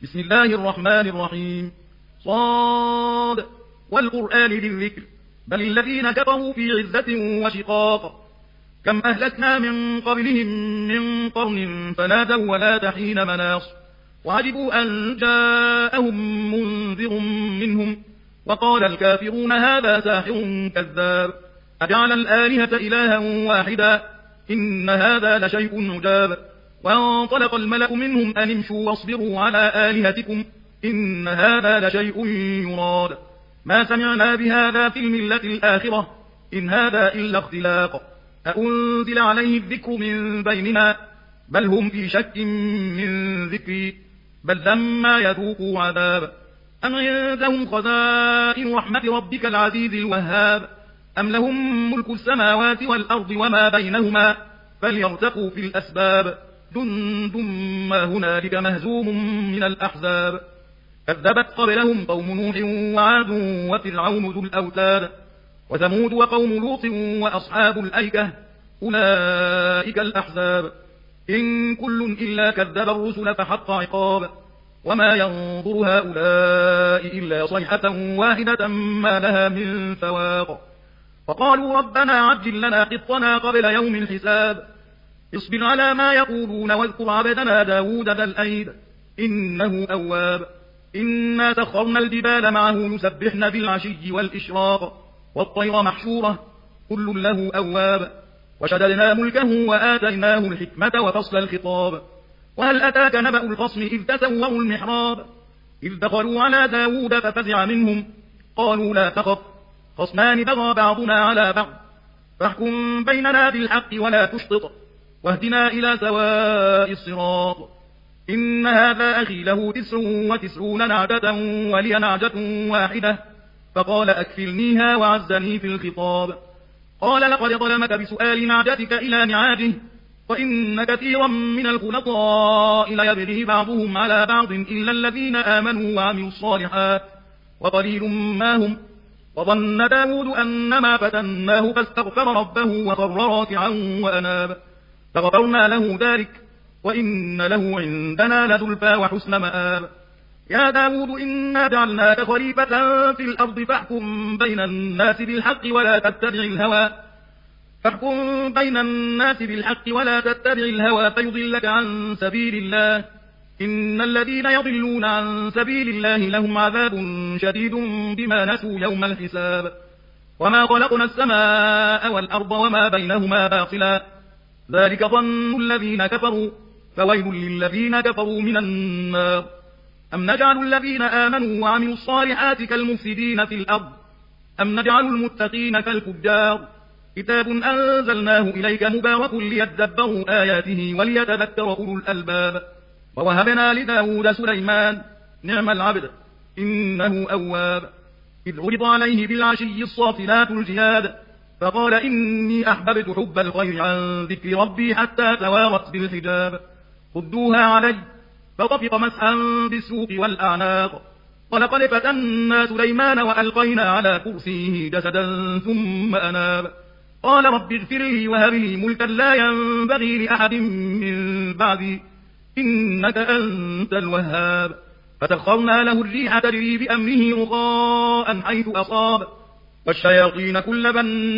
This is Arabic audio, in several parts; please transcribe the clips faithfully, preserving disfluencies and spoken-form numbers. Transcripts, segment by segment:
بسم الله الرحمن الرحيم. صاد والقرآن ذي الذكر بل الذين كفروا في عزة وشقاق. كم أهلكنا من قبلهم من قرن فنادوا ولا تحين مناص وعجبوا أن جاءهم منذر منهم وقال الكافرون هذا ساحر كذاب أجعل الآلهة إلها واحدا إن هذا لشيء عجاب. وانطلق الملأ منهم أن امشوا واصبروا على آلهتكم إن هذا لشيء يراد ما سمعنا بهذا في الملة الآخرة إن هذا إلا اختلاق أأنزل عليه الذكر من بيننا بل هم في شك من ذكري بل لما يذوقوا عذاب أم عندهم خزائن رحمة ربك العزيز الوهاب أم لهم ملك السماوات والأرض وما بينهما فليرتقوا في الأسباب جند ما هنالك مهزوم من الأحزاب. كذبت قبلهم قوم نوح وعاد وفرعون ذو الأوتاد وثمود وقوم لوط وأصحاب الأيكة أولئك الأحزاب إن كل إلا كذب الرسل فحق عقاب وما ينظر هؤلاء إلا صيحة واحدة ما لها من فواق. فقالوا ربنا عجل لنا قطنا قبل يوم الحساب اصبر على ما يقولون واذكر عبدنا داود ذا الأيد إنه أواب إنا سخرنا الجبال معه يسبحن بالعشي والإشراق والطير محشورة كل له أواب وشددنا ملكه وآتيناه الحكمة وفصل الخطاب. وهل أتاك نبأ الخصم إذ تسوروا المحراب إذ دخلوا على داود ففزع منهم قالوا لا تخف خصمان بغى بعضنا على بعض فاحكم بيننا بالحق ولا تشطط واهدنا إلى سواء الصراط إن هذا أخي له تسع وتسعون نعجة ولي نعجة واحدة فقال أكفلنيها وعزني في الخطاب. قال لقد ظلمك بسؤال نعجتك إلى نعاجه وإن كثيرا من الخلطاء ليبغي بعضهم على بعض إلا الذين آمنوا وعملوا الصالحات وقليل ما هم. وظن داود أنما فتناه فاستغفر ربه وخر راكعا وأناب فغفرنا له ذلك وإن له عندنا لزلفى وحسن مآب. يا داود إنا جعلناك خليفة في الأرض فاحكم بين الناس بالحق ولا تتبع الهوى فاحكم بين الناس بالحق ولا تتبع الهوى فيضلك عن سبيل الله إن الذين يضلون عن سبيل الله لهم عذاب شديد بما نسوا يوم الحساب. وما خلقنا السماء والأرض وما بينهما باطلا ذلك ظن الذين كفروا فويل للذين كفروا من النار. أم نجعل الذين آمنوا وعملوا الصالحات كالمفسدين في الأرض أم نجعل المتقين كالفجار كتاب أنزلناه إليك مبارك ليدبروا آياته وليتذكر أولو الألباب. ووهبنا لداود سليمان نعم العبد إنه أواب إذ عرض عليه بالعشي الصافنات الجياد فقال إني أحببت حب الخير عن ذكر ربي حتى توارت بالحجاب خذوها علي فطفق مسحا بالسوق والأعناق ولقد فتنا سليمان وألقينا على كرسيه جسدا ثم أناب قال رب اغفر لي وهب لي ملكا لا ينبغي لأحد من بعدي إنك أنت الوهاب. فسخرنا له الريح تجري بأمره رخاء حيث أصاب والشياطين كل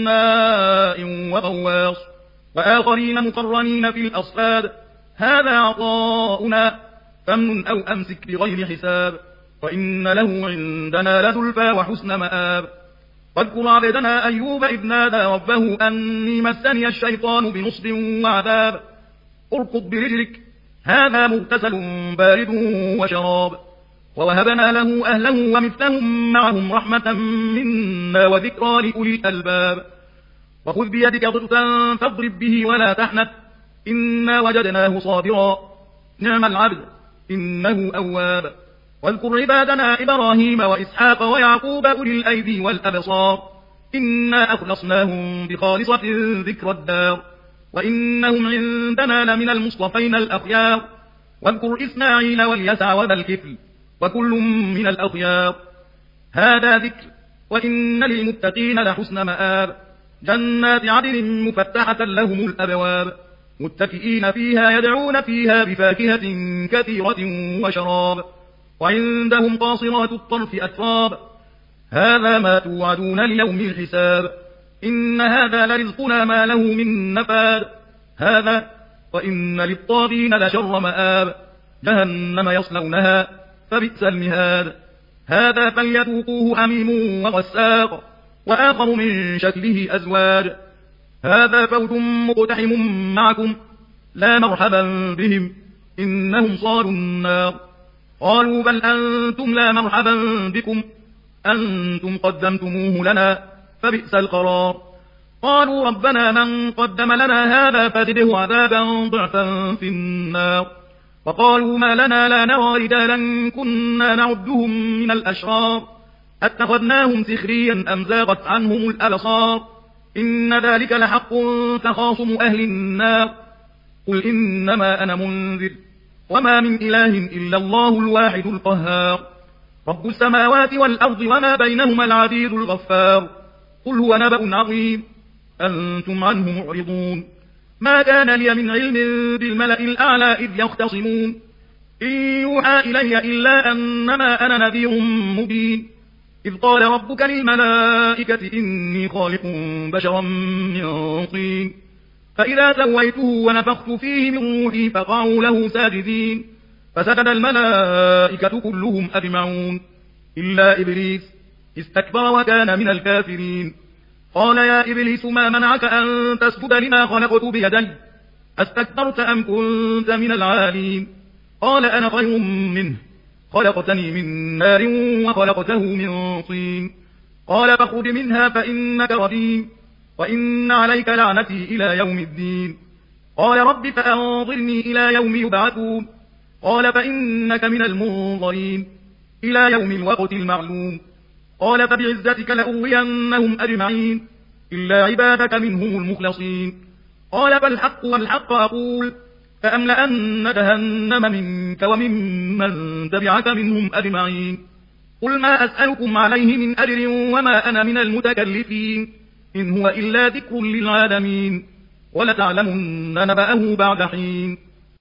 بناء وغواص وآخرين مقرنين في الأصفاد هذا عطاؤنا فامنن أو أمسك بغير حساب وإن له عندنا لزلفى وحسن مآب. واذكر عبدنا أيوب إذ نادى ربه أني مسني الشيطان بنصب وعذاب اركض برجلك هذا مغتسل بارد وشراب. ووهبنا له أهله ومثلهم معهم رحمة منا وذكرى لأولي الألباب. وخذ بيدك ضغطا فاضرب به ولا تحنث إنا وجدناه صابرا نعم العبد إنه أواب. واذكر عبادنا إبراهيم وإسحاق ويعقوب أولي الأيدي والأبصار إنا أخلصناهم بخالصة ذكر الدار وإنهم عندنا لمن المصطفين الأخيار. واذكر إسماعيل واليسع وذا الكفل وكل من الأخيار هذا ذكر وإن للمتقين لحسن مآب. جنات عدن مفتحة لهم الأبواب متكئين فيها يدعون فيها بفاكهة كثيرة وشراب وعندهم قاصرات الطرف أتراب هذا ما توعدون ليوم الحساب إن هذا لرزقنا ما له من نفاد هذا وإن للطاغين لشر مآب جهنم يصلونها فبئس المهاد هذا فليذوقوه حميم وغساق وآخر من شكله أزواج هذا فوج مقتحم معكم لا مرحبا بهم إنهم صالوا النار قالوا بل أنتم لا مرحبا بكم أنتم قدمتموه لنا فبئس القرار قالوا ربنا من قدم لنا هذا فزده عذابا ضعفا في النار وقالوا ما لنا لا نرى رجالا كنا نعدهم من الأشرار أتخذناهم سخريا أم زاغت عنهم الأبصار إن ذلك لحق تخاصم أهل النار قل إنما أنا منذر وما من إله إلا الله الواحد القهار رب السماوات والأرض وما بينهما العزيز الغفار قل هو نبأ عظيم أنتم عنه معرضون ما كان لي من علم بالملأ الأعلى إذ يختصمون إن يوحى إلي إلا أنما أنا نذير مبين إذ قال ربك للملائكة إني خالق بشرا من طين فإذا سويته ونفخت فيه من روحي فقعوا له ساجدين فسجد الملائكة كلهم أجمعون إلا إبليس استكبر وكان من الكافرين قال يا إبليس ما منعك أن تسجد لما خلقت بيدي أستكبرت أم كنت من العالين قال أنا خير منه خلقتني من نار وخلقته من طين قال فاخرج منها فإنك رجيم وإن عليك لعنتي إلى يوم الدين قال رب فأنظرني إلى يوم يبعثون قال فإنك من المنظرين إلى يوم الوقت المعلوم قال فبعزتك لأغوينهم أجمعين إلا عبادك منهم المخلصين قال فالحق والحق أقول فأملأن جهنم منك وممن تبعك منهم أجمعين قل ما أسألكم عليه من أجر وما أنا من المتكلفين إن هو إلا ذكر للعالمين ولتعلمن نبأه بعد حين